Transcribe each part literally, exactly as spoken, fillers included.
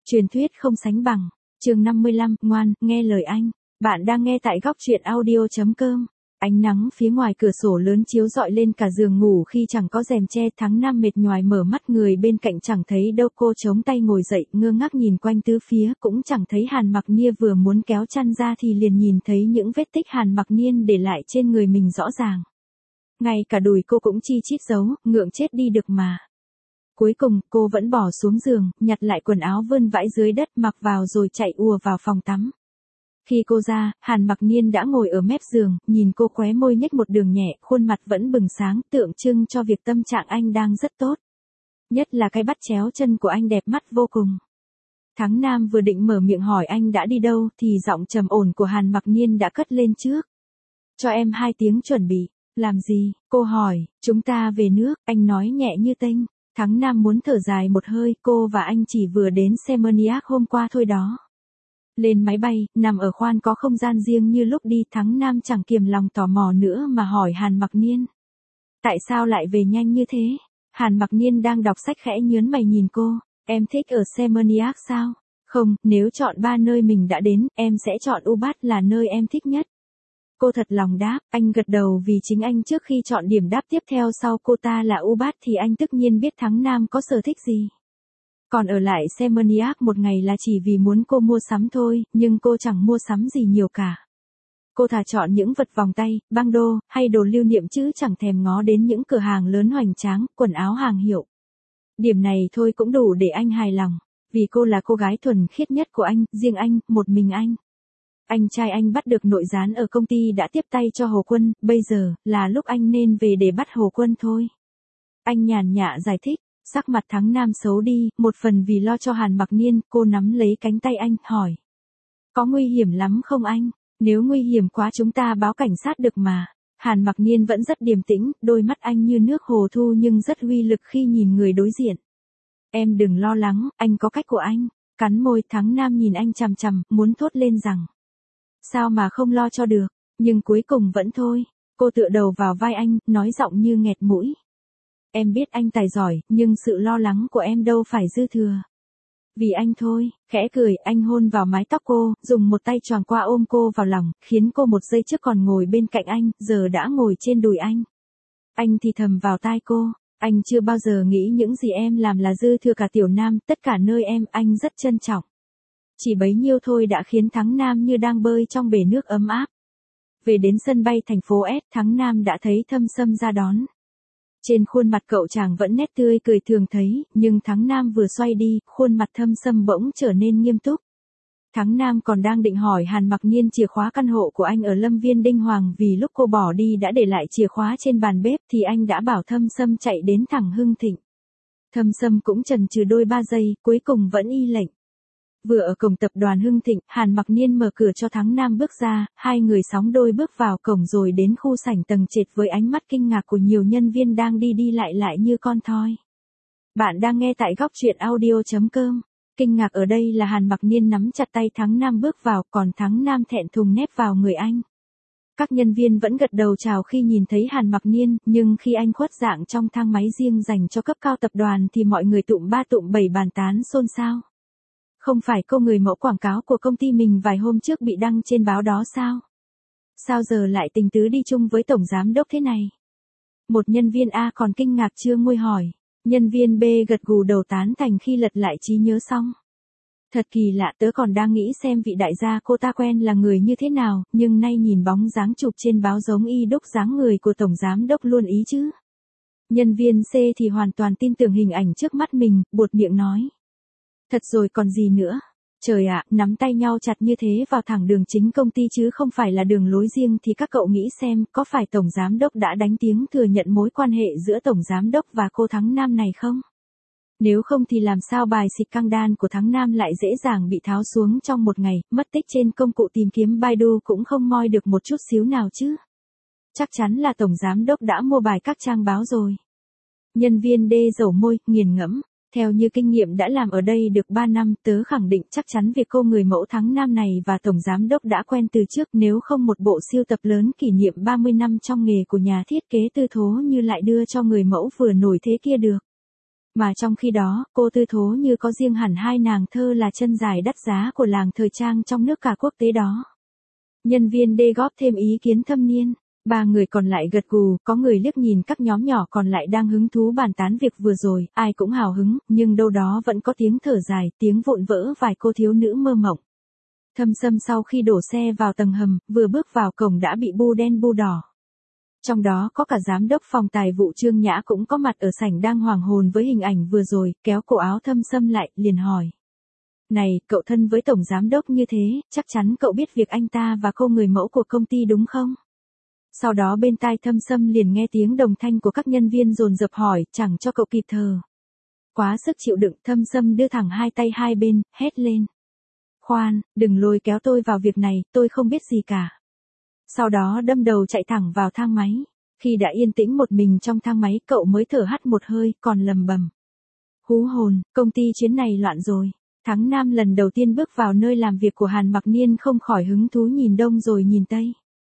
Truyền thuyết không sánh bằng. Chương năm mươi lăm, ngoan, nghe lời anh. Bạn đang nghe tại góc truyện audio chấm com. Ánh nắng phía ngoài cửa sổ lớn chiếu rọi lên cả giường ngủ khi chẳng có rèm che. Tháng năm mệt nhoài mở mắt, người bên cạnh chẳng thấy đâu. Cô chống tay ngồi dậy, ngơ ngác nhìn quanh tứ phía, cũng chẳng thấy Hàn Mặc Nia. Vừa muốn kéo chăn ra thì liền nhìn thấy những vết tích Hàn Mặc Niên để lại trên người mình rõ ràng. Ngay cả đùi cô cũng chi chít dấu, ngượng chết đi được mà. Cuối cùng, cô vẫn bỏ xuống giường, nhặt lại quần áo vươn vãi dưới đất, mặc vào rồi chạy ùa vào phòng tắm. Khi cô ra, Hàn Mặc Niên đã ngồi ở mép giường, nhìn cô khóe môi nhếch một đường nhẹ, khuôn mặt vẫn bừng sáng, tượng trưng cho việc tâm trạng anh đang rất tốt. Nhất là cái bắt chéo chân của anh đẹp mắt vô cùng. Thắng Nam vừa định mở miệng hỏi anh đã đi đâu, thì giọng trầm ổn của Hàn Mặc Niên đã cất lên trước. Cho em hai tiếng chuẩn bị. Làm gì? Cô hỏi. Chúng ta về nước, anh nói nhẹ như tênh. Thắng Nam muốn thở dài một hơi, cô và anh chỉ vừa đến Seminyak hôm qua thôi đó. Lên máy bay, nằm ở khoang có không gian riêng như lúc đi, Thắng Nam chẳng kiềm lòng tò mò nữa mà hỏi Hàn Mặc Niên. Tại sao lại về nhanh như thế? Hàn Mặc Niên đang đọc sách khẽ nhớn mày nhìn cô. Em thích ở Seminyak sao? Không, nếu chọn ba nơi mình đã đến, em sẽ chọn Ubat là nơi em thích nhất. Cô thật lòng đáp, anh gật đầu vì chính anh trước khi chọn điểm đáp tiếp theo sau cô ta là Ubat thì anh tất nhiên biết Thắng Nam có sở thích gì. Còn ở lại Seminyak một ngày là chỉ vì muốn cô mua sắm thôi, nhưng cô chẳng mua sắm gì nhiều cả. Cô thà chọn những vật vòng tay, băng đô, hay đồ lưu niệm chứ chẳng thèm ngó đến những cửa hàng lớn hoành tráng, quần áo hàng hiệu. Điểm này thôi cũng đủ để anh hài lòng, vì cô là cô gái thuần khiết nhất của anh, riêng anh, một mình anh. Anh trai anh bắt được nội gián ở công ty đã tiếp tay cho Hồ Quân, bây giờ, là lúc anh nên về để bắt Hồ Quân thôi. Anh nhàn nhã giải thích, sắc mặt Thắng Nam xấu đi, một phần vì lo cho Hàn Mặc Niên, cô nắm lấy cánh tay anh, hỏi. Có nguy hiểm lắm không anh? Nếu nguy hiểm quá chúng ta báo cảnh sát được mà. Hàn Mặc Niên vẫn rất điềm tĩnh, đôi mắt anh như nước hồ thu nhưng rất uy lực khi nhìn người đối diện. Em đừng lo lắng, anh có cách của anh. Cắn môi, Thắng Nam nhìn anh chằm chằm, muốn thốt lên rằng. Sao mà không lo cho được, nhưng cuối cùng vẫn thôi. Cô tựa đầu vào vai anh, nói giọng như nghẹt mũi. Em biết anh tài giỏi, nhưng sự lo lắng của em đâu phải dư thừa. Vì anh thôi, khẽ cười, anh hôn vào mái tóc cô, dùng một tay choàng qua ôm cô vào lòng, khiến cô một giây trước còn ngồi bên cạnh anh, giờ đã ngồi trên đùi anh. Anh thì thầm vào tai cô, anh chưa bao giờ nghĩ những gì em làm là dư thừa cả Tiểu Nam, tất cả nơi em, anh rất trân trọng. Chỉ bấy nhiêu thôi đã khiến Thắng Nam như đang bơi trong bể nước ấm áp. Về đến sân bay thành phố S, Thắng Nam đã thấy Thâm Sâm ra đón. Trên khuôn mặt cậu chàng vẫn nét tươi cười thường thấy, nhưng Thắng Nam vừa xoay đi, khuôn mặt Thâm Sâm bỗng trở nên nghiêm túc. Thắng Nam còn đang định hỏi Hàn Mặc Niên chìa khóa căn hộ của anh ở Lâm Viên Đinh Hoàng vì lúc cô bỏ đi đã để lại chìa khóa trên bàn bếp thì anh đã bảo Thâm Sâm chạy đến thẳng Hưng Thịnh. Thâm Sâm cũng chần chừ đôi ba giây, cuối cùng vẫn y lệnh. Vừa ở cổng tập đoàn Hưng Thịnh, Hàn Mặc Niên mở cửa cho Thắng Nam bước ra, hai người sóng đôi bước vào cổng rồi đến khu sảnh tầng trệt với ánh mắt kinh ngạc của nhiều nhân viên đang đi đi lại lại như con thoi. Bạn đang nghe tại góc truyện audio chấm com. Kinh ngạc ở đây là Hàn Mặc Niên nắm chặt tay Thắng Nam bước vào, còn Thắng Nam thẹn thùng nép vào người anh. Các nhân viên vẫn gật đầu chào khi nhìn thấy Hàn Mặc Niên, nhưng khi anh khuất dạng trong thang máy riêng dành cho cấp cao tập đoàn thì mọi người tụm ba tụm bảy bàn tán xôn xao. Không phải cô người mẫu quảng cáo của công ty mình vài hôm trước bị đăng trên báo đó sao? Sao giờ lại tình tứ đi chung với tổng giám đốc thế này? Một nhân viên A còn kinh ngạc chưa nguôi hỏi. Nhân viên B gật gù đầu tán thành khi lật lại trí nhớ xong. Thật kỳ lạ, tớ còn đang nghĩ xem vị đại gia cô ta quen là người như thế nào, nhưng nay nhìn bóng dáng chụp trên báo giống y đúc dáng người của tổng giám đốc luôn ý chứ. Nhân viên C thì hoàn toàn tin tưởng hình ảnh trước mắt mình, buột miệng nói. Thật rồi còn gì nữa? Trời ạ, nắm tay nhau chặt như thế vào thẳng đường chính công ty chứ không phải là đường lối riêng thì các cậu nghĩ xem có phải tổng giám đốc đã đánh tiếng thừa nhận mối quan hệ giữa tổng giám đốc và cô Thắng Nam này không? Nếu không thì làm sao bài xịt căng đan của Thắng Nam lại dễ dàng bị tháo xuống trong một ngày, mất tích trên công cụ tìm kiếm Baidu cũng không moi được một chút xíu nào chứ? Chắc chắn là tổng giám đốc đã mua bài các trang báo rồi. Nhân viên D dầu môi, nghiền ngẫm. Theo như kinh nghiệm đã làm ở đây được ba năm, tớ khẳng định chắc chắn việc cô người mẫu Thắng Nam này và tổng giám đốc đã quen từ trước, nếu không một bộ siêu tập lớn kỷ niệm ba mươi năm trong nghề của nhà thiết kế tư thố như lại đưa cho người mẫu vừa nổi thế kia được. Mà trong khi đó, cô Tư Thố như có riêng hẳn hai nàng thơ là chân dài đắt giá của làng thời trang trong nước cả quốc tế đó. Nhân viên D góp thêm ý kiến thâm niên. Ba người còn lại gật gù, có người liếc nhìn các nhóm nhỏ còn lại đang hứng thú bàn tán việc vừa rồi, ai cũng hào hứng, nhưng đâu đó vẫn có tiếng thở dài, tiếng vụn vỡ vài cô thiếu nữ mơ mộng. Thâm Sâm sau khi đổ xe vào tầng hầm, vừa bước vào cổng đã bị bu đen bu đỏ. Trong đó có cả giám đốc phòng tài vụ Trương Nhã cũng có mặt ở sảnh đang hoàng hồn với hình ảnh vừa rồi, kéo cổ áo Thâm Sâm lại, liền hỏi. Này, cậu thân với tổng giám đốc như thế, chắc chắn cậu biết việc anh ta và cô người mẫu của công ty đúng không? Sau đó bên tai Thâm Sâm liền nghe tiếng đồng thanh của các nhân viên dồn dập hỏi, chẳng cho cậu kịp thở. Quá sức chịu đựng, Thâm Sâm đưa thẳng hai tay hai bên, hét lên. Khoan, đừng lôi kéo tôi vào việc này, tôi không biết gì cả. Sau đó đâm đầu chạy thẳng vào thang máy. Khi đã yên tĩnh một mình trong thang máy, cậu mới thở hắt một hơi, còn lầm bầm. Hú hồn, công ty chuyến này loạn rồi. Tháng Nam lần đầu tiên bước vào nơi làm việc của Hàn Mặc Niên không khỏi hứng thú nhìn đông rồi nhìn tây.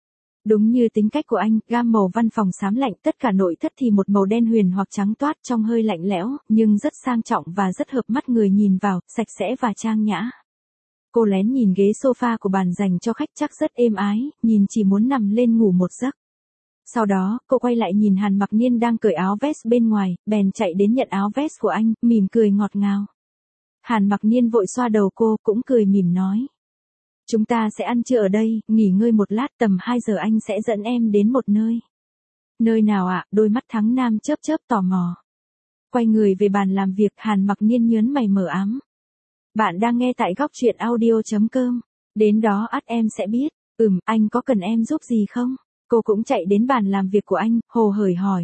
Đúng như tính cách của anh, gam màu văn phòng xám lạnh, tất cả nội thất thì một màu đen huyền hoặc trắng toát trong hơi lạnh lẽo, nhưng rất sang trọng và rất hợp mắt người nhìn vào, sạch sẽ và trang nhã. Cô lén nhìn ghế sofa của bàn dành cho khách chắc rất êm ái, nhìn chỉ muốn nằm lên ngủ một giấc. Sau đó, cô quay lại nhìn Hàn Mặc Niên đang cởi áo vest bên ngoài, bèn chạy đến nhận áo vest của anh, mỉm cười ngọt ngào. Hàn Mặc Niên vội xoa đầu cô, cũng cười mỉm nói. Chúng ta sẽ ăn trưa ở đây, nghỉ ngơi một lát, tầm hai giờ anh sẽ dẫn em đến một nơi. Nơi nào ạ? À? Đôi mắt Thắng Nam chớp chớp tò mò. Quay người về bàn làm việc, Hàn Mặc Niên nhớn mày mờ ám. Bạn đang nghe tại góc truyện audio chấm com. Đến đó ắt em sẽ biết. Ừm, anh có cần em giúp gì không? Cô cũng chạy đến bàn làm việc của anh, hồ hởi hỏi.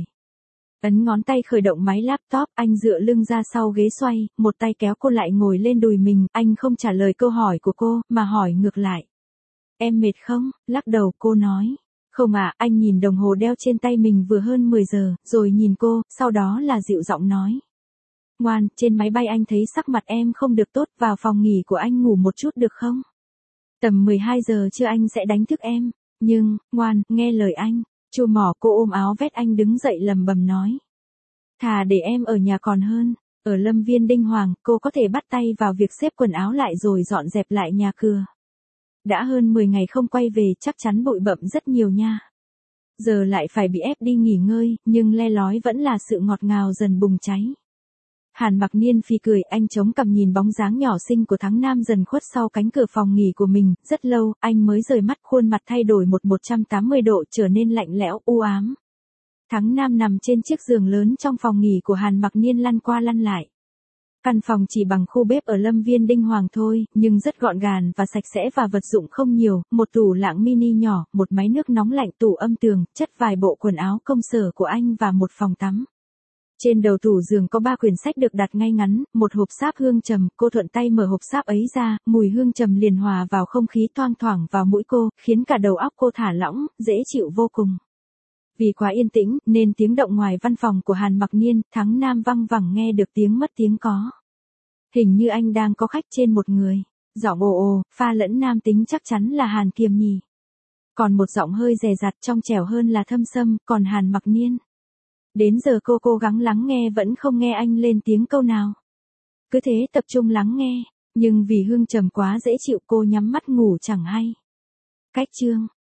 Ấn ngón tay khởi động máy laptop, anh dựa lưng ra sau ghế xoay, một tay kéo cô lại ngồi lên đùi mình, anh không trả lời câu hỏi của cô, mà hỏi ngược lại. Em mệt không? Lắc đầu cô nói. Không ạ, à, anh nhìn đồng hồ đeo trên tay mình vừa hơn mười giờ, rồi nhìn cô, sau đó là dịu giọng nói. Ngoan, trên máy bay anh thấy sắc mặt em không được tốt, vào phòng nghỉ của anh ngủ một chút được không? Tầm mười hai giờ trưa anh sẽ đánh thức em, nhưng, ngoan, nghe lời anh. Chu mỏ cô ôm áo vest anh đứng dậy lầm bầm nói. Thà để em ở nhà còn hơn, ở Lâm Viên Đinh Hoàng, cô có thể bắt tay vào việc xếp quần áo lại rồi dọn dẹp lại nhà cửa. Đã hơn mười ngày không quay về, chắc chắn bụi bặm rất nhiều nha. Giờ lại phải bị ép đi nghỉ ngơi, nhưng le lói vẫn là sự ngọt ngào dần bùng cháy. Hàn Mặc Niên phì cười, anh chống cằm nhìn bóng dáng nhỏ xinh của Thắng Nam dần khuất sau cánh cửa phòng nghỉ của mình, rất lâu, anh mới rời mắt, khuôn mặt thay đổi một một trăm tám mươi độ, trở nên lạnh lẽo, u ám. Thắng Nam nằm trên chiếc giường lớn trong phòng nghỉ của Hàn Mặc Niên lăn qua lăn lại. Căn phòng chỉ bằng khu bếp ở Lâm Viên Đinh Hoàng thôi, nhưng rất gọn gàng và sạch sẽ và vật dụng không nhiều, một tủ lạnh mini nhỏ, một máy nước nóng lạnh, tủ âm tường, chất vài bộ quần áo công sở của anh và một phòng tắm. Trên đầu tủ giường có ba quyển sách được đặt ngay ngắn, một hộp sáp hương trầm, cô thuận tay mở hộp sáp ấy ra, mùi hương trầm liền hòa vào không khí thoang thoảng vào mũi cô, khiến cả đầu óc cô thả lỏng, dễ chịu vô cùng. Vì quá yên tĩnh, nên tiếng động ngoài văn phòng của Hàn Mặc Niên, Thắng Nam văng vẳng nghe được tiếng mất tiếng có. Hình như anh đang có khách trên một người. Giọng ồ ồ, pha lẫn nam tính chắc chắn là Hàn Kiềm nhỉ. Còn một giọng hơi dè dặt trong trẻo hơn là Thâm Sâm, còn Hàn Mặc Niên. Đến giờ cô cố gắng lắng nghe vẫn không nghe anh lên tiếng câu nào. Cứ thế tập trung lắng nghe, nhưng vì hương trầm quá dễ chịu cô nhắm mắt ngủ chẳng hay. Cách chương